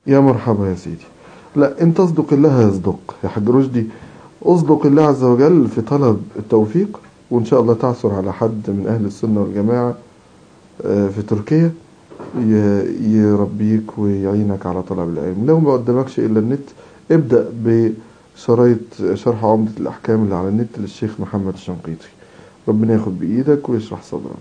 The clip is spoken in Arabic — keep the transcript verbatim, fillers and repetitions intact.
يا مرحبا يا سيدي. لا، انت اصدق الله يصدق يا حاج رشدي. اصدق الله عز وجل في طلب التوفيق، وان شاء الله تعثر على حد من اهل السنة والجماعة آه، في تركيا ي- يربيك ويعينك على طلب العلم. لو ما قدامكش الا النت، ابدأ بشرايط شرح عمدة الاحكام اللي على النت للشيخ محمد الشنقيطي. ربنا ياخد بايدك ويشرح صدرك.